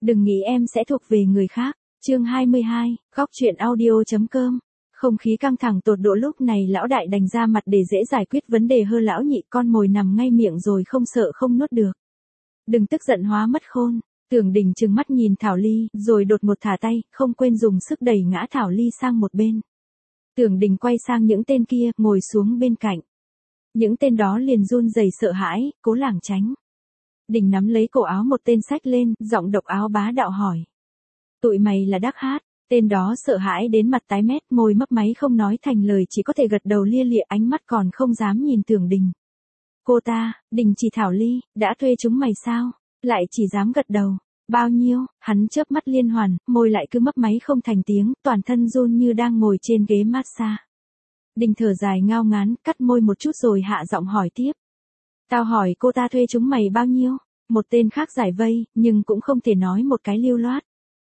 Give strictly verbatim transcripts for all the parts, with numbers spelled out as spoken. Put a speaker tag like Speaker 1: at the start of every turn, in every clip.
Speaker 1: Đừng nghĩ em sẽ thuộc về người khác. Chương hai mươi hai, góc truyện audio.com. Không khí căng thẳng tột độ lúc này lão đại đành ra mặt để dễ giải quyết vấn đề hơ lão nhị con mồi nằm ngay miệng rồi không sợ không nuốt được. Đừng tức giận hóa mất khôn. Tưởng Đình trừng mắt nhìn Thảo Ly, rồi đột ngột thả tay, không quên dùng sức đẩy ngã Thảo Ly sang một bên. Tưởng Đình quay sang những tên kia, ngồi xuống bên cạnh. Những tên đó liền run rẩy sợ hãi, cố lảng tránh. Đình nắm lấy cổ áo một tên xách lên, giọng độc áo bá đạo hỏi. Tụi mày là Đắc Hát. Tên đó sợ hãi đến mặt tái mét, môi mấp máy không nói thành lời, chỉ có thể gật đầu lia lịa, ánh mắt còn không dám nhìn Tưởng Đình. Cô ta, Đình chỉ Thảo Ly, đã thuê chúng mày sao? Lại chỉ dám gật đầu. Bao nhiêu? Hắn chớp mắt liên hoàn, môi lại cứ mấp máy không thành tiếng, toàn thân run như đang ngồi trên ghế massage. Đình thở dài ngao ngán, cắt môi một chút rồi hạ giọng hỏi tiếp. Tao hỏi cô ta thuê chúng mày bao nhiêu? Một tên khác giải vây, nhưng cũng không thể nói một cái lưu loát.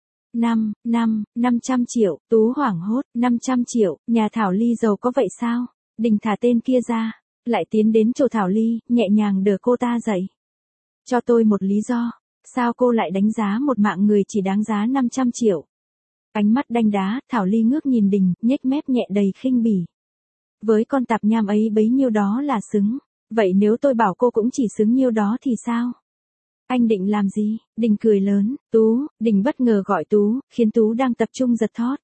Speaker 1: Năm, năm, năm trăm triệu, Tú hoảng hốt, năm trăm triệu, nhà Thảo Ly giàu có vậy sao? Đình thả tên kia ra, lại tiến đến chỗ Thảo Ly, nhẹ nhàng đỡ cô ta dậy. Cho tôi một lý do, sao cô lại đánh giá một mạng người chỉ đáng giá năm trăm triệu? Ánh mắt đanh đá, Thảo Ly ngước nhìn Đình, nhếch mép nhẹ đầy khinh bỉ. Với con tạp nham ấy bấy nhiêu đó là xứng, vậy nếu tôi bảo cô cũng chỉ xứng nhiêu đó thì sao? Anh định làm gì? Đình cười lớn, Tú, Đình bất ngờ gọi Tú, khiến Tú đang tập trung giật thót.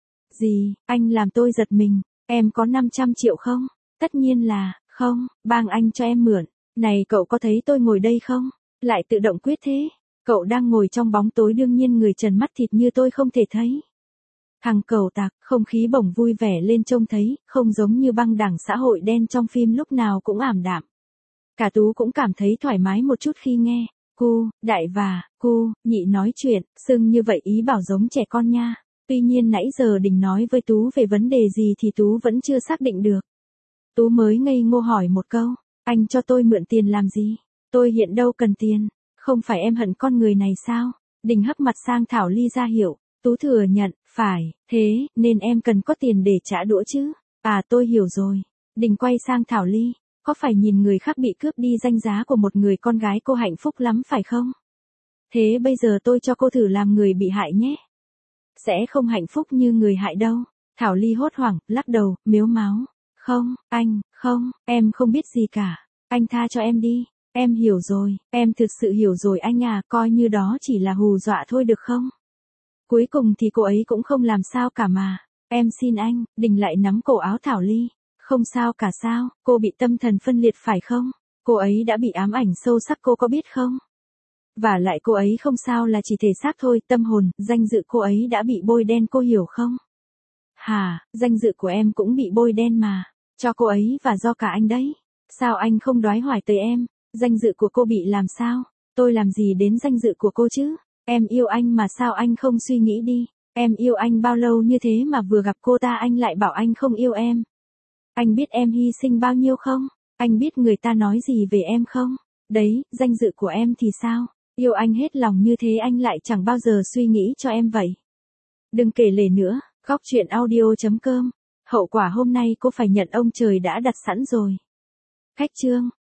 Speaker 1: Gì, anh làm tôi giật mình, em có năm trăm triệu không? Tất nhiên là, không, bang anh cho em mượn. Này cậu có thấy tôi ngồi đây không? Lại tự động quyết thế. Cậu đang ngồi trong bóng tối, đương nhiên người trần mắt thịt như tôi không thể thấy. Thằng cẩu tạc, không khí bỗng vui vẻ lên trông thấy, không giống như băng đảng xã hội đen trong phim lúc nào cũng ảm đạm. Cả Tú cũng cảm thấy thoải mái một chút khi nghe. Cu, đại và, cu, nhị nói chuyện, xưng như vậy ý bảo giống trẻ con nha. Tuy nhiên nãy giờ Đình nói với Tú về vấn đề gì thì Tú vẫn chưa xác định được. Tú mới ngây ngô hỏi một câu, anh cho tôi mượn tiền làm gì? Tôi hiện đâu cần tiền, không phải em hận con người này sao? Đình hấp mặt sang Thảo Ly ra hiệu, Tú thừa nhận, phải, thế, nên em cần có tiền để trả đũa chứ? À tôi hiểu rồi. Đình quay sang Thảo Ly. Có phải nhìn người khác bị cướp đi danh giá của một người con gái cô hạnh phúc lắm phải không? Thế bây giờ tôi cho cô thử làm người bị hại nhé. Sẽ không hạnh phúc như người hại đâu. Thảo Ly hốt hoảng, lắc đầu, mếu máo. Không, anh, không, em không biết gì cả. Anh tha cho em đi. Em hiểu rồi, em thực sự hiểu rồi anh à, coi như đó chỉ là hù dọa thôi được không? Cuối cùng thì cô ấy cũng không làm sao cả mà. Em xin anh. Đình lại nắm cổ áo Thảo Ly. Không sao cả sao, cô bị tâm thần phân liệt phải không? Cô ấy đã bị ám ảnh sâu sắc, cô có biết không? Và lại cô ấy không sao là chỉ thể xác thôi, tâm hồn, danh dự cô ấy đã bị bôi đen, cô hiểu không? Hả, danh dự của em cũng bị bôi đen mà. Cho cô ấy và do cả anh đấy. Sao anh không đoái hoài tới em? Danh dự của cô bị làm sao? Tôi làm gì đến danh dự của cô chứ? Em yêu anh mà sao anh không suy nghĩ đi? Em yêu anh bao lâu như thế mà vừa gặp cô ta anh lại bảo anh không yêu em? Anh biết em hy sinh bao nhiêu không? Anh biết người ta nói gì về em không? Đấy, danh dự của em thì sao? Yêu anh hết lòng như thế anh lại chẳng bao giờ suy nghĩ cho em vậy. Đừng kể lể nữa, góc truyện audio.com. Hậu quả hôm nay cô phải nhận ông trời đã đặt sẵn rồi. Khách chương.